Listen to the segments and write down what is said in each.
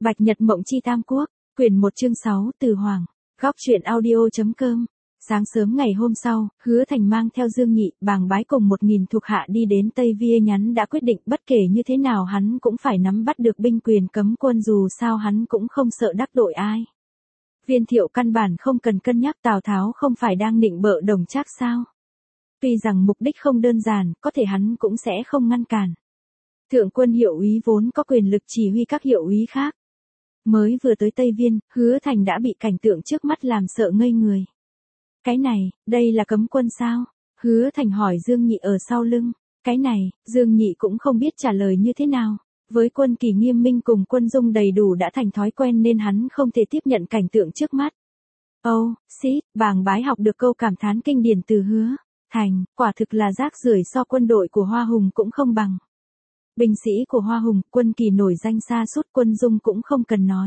Bạch Nhật Mộng Chi Tam Quốc, quyển 1 chương 6 Từ Hoàng, góc truyện audio.com. Sáng sớm ngày hôm sau, Hứa Thành mang theo Dương Nhị, Bàng Bái cùng 1000 thuộc hạ đi đến Tây Vie nhắn đã quyết định bất kể như thế nào hắn cũng phải nắm bắt được binh quyền cấm quân dù sao hắn cũng không sợ đắc tội ai. Viên Thiệu căn bản không cần cân nhắc Tào Tháo không phải đang nịnh bợ Đồng Trác sao. Tuy rằng mục đích không đơn giản, có thể hắn cũng sẽ không ngăn cản. Thượng quân hiệu úy vốn có quyền lực chỉ huy các hiệu úy khác. Mới vừa tới Tây Viên, Hứa Thành đã bị cảnh tượng trước mắt làm sợ ngây người. Cái này, đây là cấm quân sao? Hứa Thành hỏi Dương Nhị ở sau lưng. Cái này, Dương Nhị cũng không biết trả lời như thế nào. Với quân kỳ nghiêm minh cùng quân dung đầy đủ đã thành thói quen nên hắn không thể tiếp nhận cảnh tượng trước mắt. Bàng Bái học được câu cảm thán kinh điển từ Hứa Thành, quả thực là rác rưởi so quân đội của Hoa Hùng cũng không bằng. Binh sĩ của Hoa Hùng, quân kỳ nổi danh xa suốt, quân dung cũng không cần nói.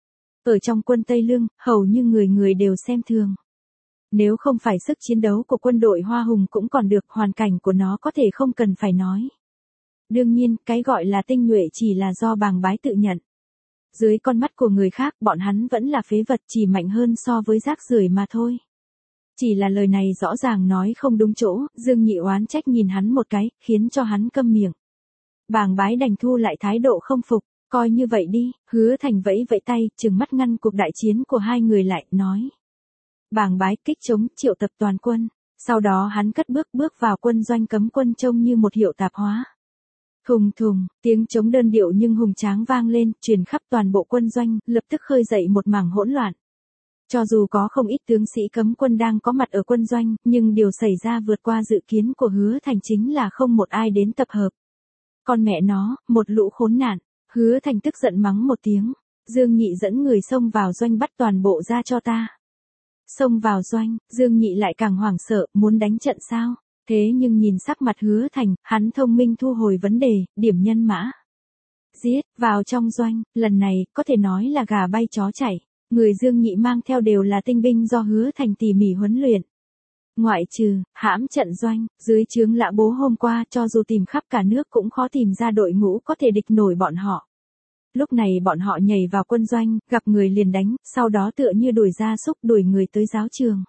Ở trong quân Tây Lương, hầu như người người đều xem thường. Nếu không phải sức chiến đấu của quân đội Hoa Hùng cũng còn được, hoàn cảnh của nó có thể không cần phải nói. Đương nhiên, cái gọi là tinh nhuệ chỉ là do Bàng Bái tự nhận. Dưới con mắt của người khác, bọn hắn vẫn là phế vật, chỉ mạnh hơn so với rác rưởi mà thôi. Chỉ là lời này rõ ràng nói không đúng chỗ, Dương Nhị oán trách nhìn hắn một cái, khiến cho hắn câm miệng. Bàng Bái đành thu lại thái độ không phục, coi như vậy đi. Hứa Thành vẫy vẫy tay, trừng mắt ngăn cuộc đại chiến của hai người lại, nói. Bàng Bái kích chống, triệu tập toàn quân. Sau đó hắn cất bước vào quân doanh cấm quân trông như một hiệu tạp hóa. Thùng thùng, tiếng trống đơn điệu nhưng hùng tráng vang lên, truyền khắp toàn bộ quân doanh, lập tức khơi dậy một mảng hỗn loạn. Cho dù có không ít tướng sĩ cấm quân đang có mặt ở quân doanh, nhưng điều xảy ra vượt qua dự kiến của Hứa Thành chính là không một ai đến tập hợp. Con mẹ nó, một lũ khốn nạn. Hứa Thành tức giận mắng một tiếng. Dương Nhị dẫn người xông vào doanh bắt toàn bộ ra cho ta. Xông vào doanh, Dương Nhị lại càng hoảng sợ, muốn đánh trận sao? Thế nhưng nhìn sắc mặt Hứa Thành, hắn thông minh thu hồi vấn đề, điểm nhân mã. Giết, vào trong doanh, lần này, có thể nói là gà bay chó chạy. Người Dương Nhị mang theo đều là tinh binh do Hứa Thành tỉ mỉ huấn luyện. Ngoại trừ, hãm trận doanh, dưới trướng Lã Bố hôm qua cho dù tìm khắp cả nước cũng khó tìm ra đội ngũ có thể địch nổi bọn họ. Lúc này bọn họ nhảy vào quân doanh, gặp người liền đánh, sau đó tựa như đuổi gia súc đuổi người tới giáo trường.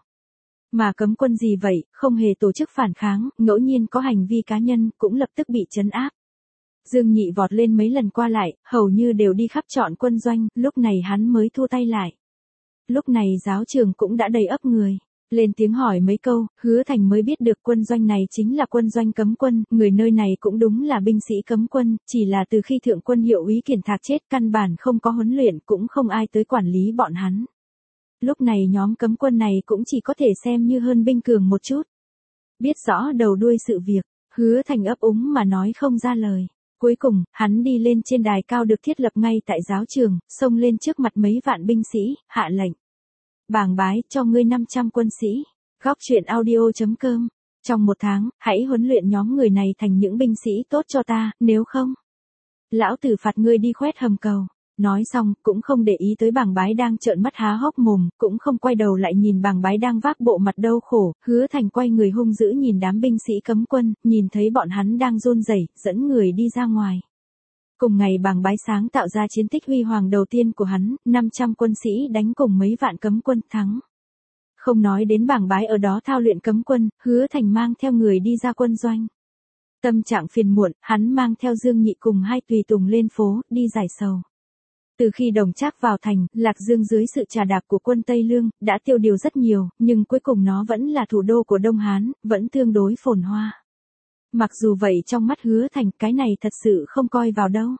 Mà cấm quân gì vậy, không hề tổ chức phản kháng, ngẫu nhiên có hành vi cá nhân, cũng lập tức bị trấn áp. Dương Nhị vọt lên mấy lần qua lại, hầu như đều đi khắp trọn quân doanh, lúc này hắn mới thua tay lại. Lúc này giáo trường cũng đã đầy ắp người. Lên tiếng hỏi mấy câu, Hứa Thành mới biết được quân doanh này chính là quân doanh cấm quân, người nơi này cũng đúng là binh sĩ cấm quân, chỉ là từ khi thượng quân hiệu úy Kiển Thạc chết căn bản không có huấn luyện cũng không ai tới quản lý bọn hắn. Lúc này nhóm cấm quân này cũng chỉ có thể xem như hơn binh cường một chút. Biết rõ đầu đuôi sự việc, Hứa Thành ấp úng mà nói không ra lời. Cuối cùng, hắn đi lên trên đài cao được thiết lập ngay tại giáo trường, xông lên trước mặt mấy vạn binh sĩ, hạ lệnh. Bàng Bái, cho ngươi 500 quân sĩ. Góc truyện audio.com. Trong 1 tháng, hãy huấn luyện nhóm người này thành những binh sĩ tốt cho ta, nếu không, lão tử phạt ngươi đi khoét hầm cầu. Nói xong, cũng không để ý tới Bàng Bái đang trợn mắt há hốc mồm, cũng không quay đầu lại nhìn Bàng Bái đang vác bộ mặt đau khổ. Hứa Thành quay người hung dữ nhìn đám binh sĩ cấm quân, nhìn thấy bọn hắn đang run rẩy, dẫn người đi ra ngoài. Cùng ngày Bàng Bái sáng tạo ra chiến tích huy hoàng đầu tiên của hắn, 500 quân sĩ đánh cùng mấy vạn cấm quân, thắng. Không nói đến Bàng Bái ở đó thao luyện cấm quân, Hứa Thành mang theo người đi ra quân doanh. Tâm trạng phiền muộn, hắn mang theo Dương Nhị cùng 2 tùy tùng lên phố, đi giải sầu. Từ khi Đồng Trác vào thành, Lạc Dương dưới sự trà đạp của quân Tây Lương, đã tiêu điều rất nhiều, nhưng cuối cùng nó vẫn là thủ đô của Đông Hán, vẫn tương đối phồn hoa. Mặc dù vậy trong mắt Hứa Thành cái này thật sự không coi vào đâu.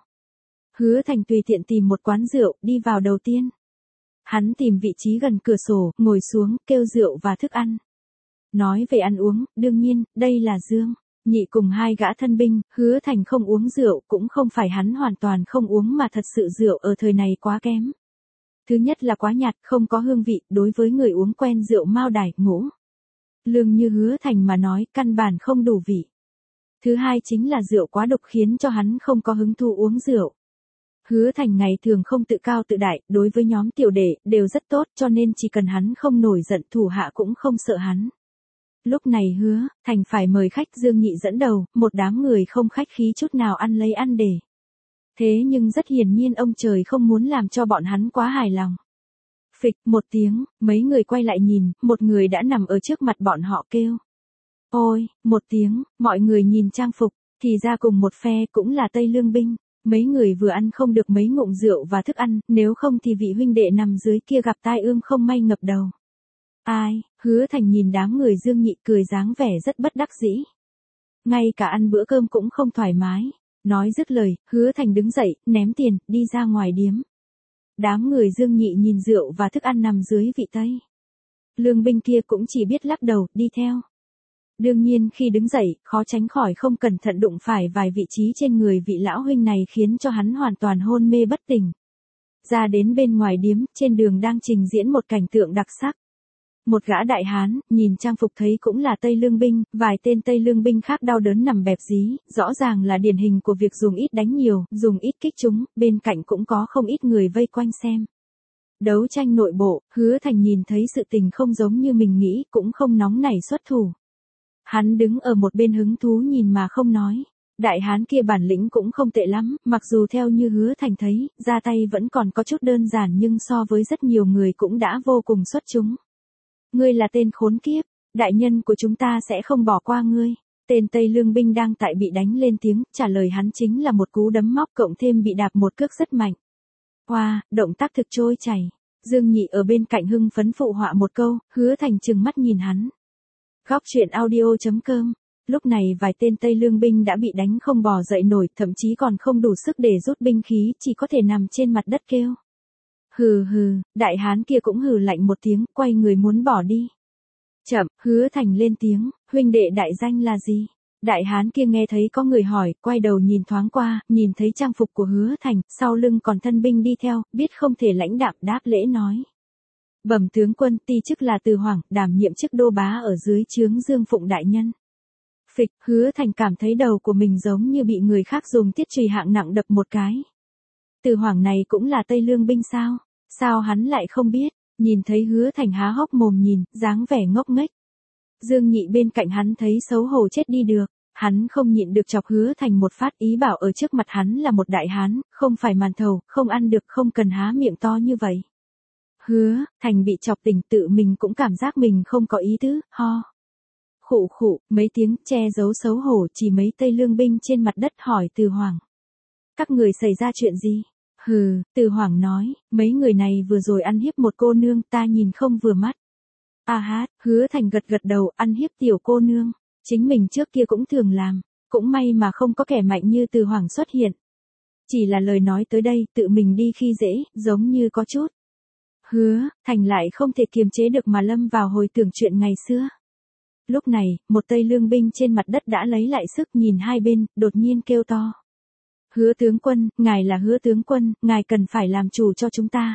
Hứa Thành tùy tiện tìm một quán rượu, đi vào đầu tiên. Hắn tìm vị trí gần cửa sổ, ngồi xuống, kêu rượu và thức ăn. Nói về ăn uống, đương nhiên, đây là Dương Nhị cùng 2 gã thân binh, Hứa Thành không uống rượu cũng không phải hắn hoàn toàn không uống mà thật sự rượu ở thời này quá kém. Thứ nhất là quá nhạt, không có hương vị, đối với người uống quen rượu mao đài, ngũ lương như Hứa Thành mà nói, căn bản không đủ vị. Thứ hai chính là rượu quá độc khiến cho hắn không có hứng thú uống rượu. Hứa Thành ngày thường không tự cao tự đại, đối với nhóm tiểu đệ, đều rất tốt cho nên chỉ cần hắn không nổi giận thủ hạ cũng không sợ hắn. Lúc này Hứa Thành phải mời khách, Dương Nhị dẫn đầu, một đám người không khách khí chút nào ăn lấy ăn để. Thế nhưng rất hiển nhiên ông trời không muốn làm cho bọn hắn quá hài lòng. Phịch một tiếng, mấy người quay lại nhìn, một người đã nằm ở trước mặt bọn họ kêu. Ôi, một tiếng, mọi người nhìn trang phục, thì ra cùng một phe cũng là Tây Lương binh. Mấy người vừa ăn không được mấy ngụm rượu và thức ăn, nếu không thì vị huynh đệ nằm dưới kia gặp tai ương không may ngập đầu. Ai, Hứa Thành nhìn đám người Dương Nhị cười dáng vẻ rất bất đắc dĩ. Ngay cả ăn bữa cơm cũng không thoải mái. Nói dứt lời, Hứa Thành đứng dậy, ném tiền, đi ra ngoài điếm. Đám người Dương Nhị nhìn rượu và thức ăn nằm dưới vị Tây Lương binh kia cũng chỉ biết lắc đầu, đi theo. Đương nhiên khi đứng dậy, khó tránh khỏi không cẩn thận đụng phải vài vị trí trên người vị lão huynh này khiến cho hắn hoàn toàn hôn mê bất tỉnh. Ra đến bên ngoài điếm, trên đường đang trình diễn một cảnh tượng đặc sắc. Một gã đại hán, nhìn trang phục thấy cũng là Tây Lương binh, vài tên Tây Lương binh khác đau đớn nằm bẹp dí, rõ ràng là điển hình của việc dùng ít đánh nhiều, dùng ít kích chúng, bên cạnh cũng có không ít người vây quanh xem. Đấu tranh nội bộ, Hứa Thành nhìn thấy sự tình không giống như mình nghĩ, cũng không nóng nảy xuất thủ. Hắn đứng ở một bên hứng thú nhìn mà không nói. Đại hán kia bản lĩnh cũng không tệ lắm, mặc dù theo như Hứa Thành thấy, ra tay vẫn còn có chút đơn giản nhưng so với rất nhiều người cũng đã vô cùng xuất chúng. Ngươi là tên khốn kiếp, đại nhân của chúng ta sẽ không bỏ qua ngươi. Tên Tây Lương binh đang tại bị đánh lên tiếng, trả lời hắn chính là một cú đấm móc cộng thêm bị đạp một cước rất mạnh. Wow, động tác thực trôi chảy. Dương Nhị ở bên cạnh hưng phấn phụ họa một câu, Hứa Thành trừng mắt nhìn hắn. Góc truyện audio.com. Lúc này vài tên Tây Lương binh đã bị đánh không bò dậy nổi, thậm chí còn không đủ sức để rút binh khí, chỉ có thể nằm trên mặt đất kêu. Hừ hừ, đại hán kia cũng hừ lạnh một tiếng, quay người muốn bỏ đi. Chậm, Hứa Thành lên tiếng, huynh đệ đại danh là gì? Đại hán kia nghe thấy có người hỏi, quay đầu nhìn thoáng qua, nhìn thấy trang phục của Hứa Thành, sau lưng còn thân binh đi theo, biết không thể lãnh đạm đáp lễ nói. Bẩm tướng quân, ti chức là Từ Hoàng, đảm nhiệm chức đô bá ở dưới trướng Dương Phụng đại nhân. Phịch, Hứa Thành cảm thấy đầu của mình giống như bị người khác dùng thiết chùy hạng nặng đập một cái. Từ Hoàng này cũng là Tây Lương binh sao? Sao hắn lại không biết? Nhìn thấy Hứa Thành há hốc mồm nhìn, dáng vẻ ngốc nghếch. Dương Nhị bên cạnh hắn thấy xấu hổ chết đi được, hắn không nhịn được chọc Hứa Thành một phát, ý bảo ở trước mặt hắn là một đại hán, không phải màn thầu, không ăn được, không cần há miệng to như vậy. Hứa Thành bị chọc tỉnh, tự mình cũng cảm giác mình không có ý tứ, ho. Khụ khụ, mấy tiếng che giấu xấu hổ, chỉ mấy Tây Lương binh trên mặt đất hỏi Từ Hoàng. Các người xảy ra chuyện gì? Hừ, Từ Hoàng nói, mấy người này vừa rồi ăn hiếp một cô nương, ta nhìn không vừa mắt. A hát, Hứa Thành gật gật đầu, ăn hiếp tiểu cô nương. Chính mình trước kia cũng thường làm, cũng may mà không có kẻ mạnh như Từ Hoàng xuất hiện. Chỉ là lời nói tới đây, tự mình đi khi dễ, giống như có chút. Hứa Thành lại không thể kiềm chế được mà lâm vào hồi tưởng chuyện ngày xưa. Lúc này, một Tây Lương binh trên mặt đất đã lấy lại sức nhìn hai bên, đột nhiên kêu to. Hứa tướng quân, ngài là Hứa tướng quân, ngài cần phải làm chủ cho chúng ta.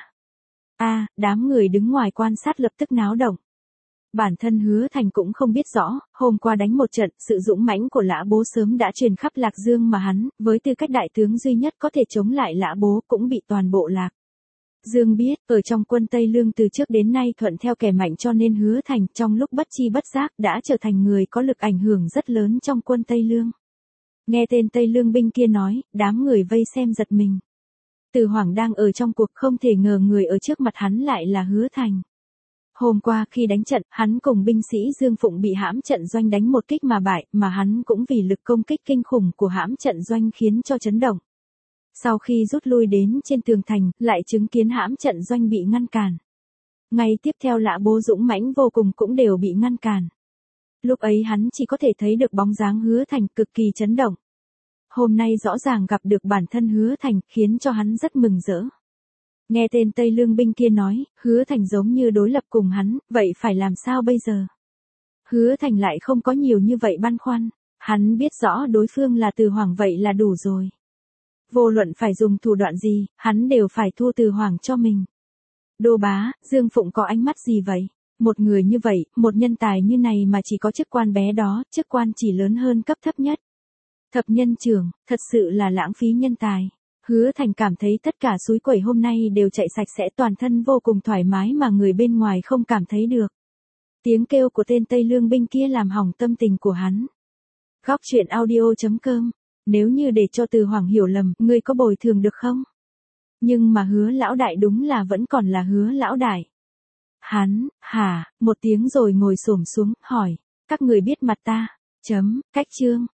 Đám người đứng ngoài quan sát lập tức náo động. Bản thân Hứa Thành cũng không biết rõ, hôm qua đánh một trận, sự dũng mãnh của Lã Bố sớm đã truyền khắp Lạc Dương mà hắn, với tư cách đại tướng duy nhất có thể chống lại Lã Bố cũng bị toàn bộ Lạc Dương biết, ở trong quân Tây Lương từ trước đến nay thuận theo kẻ mạnh cho nên Hứa Thành trong lúc bất chi bất giác đã trở thành người có lực ảnh hưởng rất lớn trong quân Tây Lương. Nghe tên Tây Lương binh kia nói, đám người vây xem giật mình. Từ Hoàng đang ở trong cuộc không thể ngờ người ở trước mặt hắn lại là Hứa Thành. Hôm qua khi đánh trận, hắn cùng binh sĩ Dương Phụng bị hãm trận doanh đánh một kích mà bại, mà hắn cũng vì lực công kích kinh khủng của hãm trận doanh khiến cho chấn động. Sau khi rút lui đến trên tường thành, lại chứng kiến hãm trận doanh bị ngăn cản. Ngay tiếp theo Lã Bố dũng mãnh vô cùng cũng đều bị ngăn cản. Lúc ấy hắn chỉ có thể thấy được bóng dáng Hứa Thành cực kỳ chấn động. Hôm nay rõ ràng gặp được bản thân Hứa Thành, khiến cho hắn rất mừng rỡ. Nghe tên Tây Lương binh kia nói, Hứa Thành giống như đối lập cùng hắn, vậy phải làm sao bây giờ? Hứa Thành lại không có nhiều như vậy băn khoăn, hắn biết rõ đối phương là Từ Hoàng vậy là đủ rồi. Vô luận phải dùng thủ đoạn gì, hắn đều phải thua Từ Hoàng cho mình. Đô bá, Dương Phụng có ánh mắt gì vậy? Một người như vậy, một nhân tài như này mà chỉ có chức quan bé đó, chức quan chỉ lớn hơn cấp thấp nhất. Thập nhân trưởng, thật sự là lãng phí nhân tài. Hứa Thành cảm thấy tất cả suối quẩy hôm nay đều chạy sạch sẽ, toàn thân vô cùng thoải mái mà người bên ngoài không cảm thấy được. Tiếng kêu của tên Tây Lương binh kia làm hỏng tâm tình của hắn. Góc truyện audio.com Nếu như để cho Từ Hoàng hiểu lầm, ngươi có bồi thường được không? Nhưng mà Hứa lão đại đúng là vẫn còn là Hứa lão đại. Hắn, hả, một tiếng rồi ngồi xổm xuống, hỏi, các người biết mặt ta, cách chương.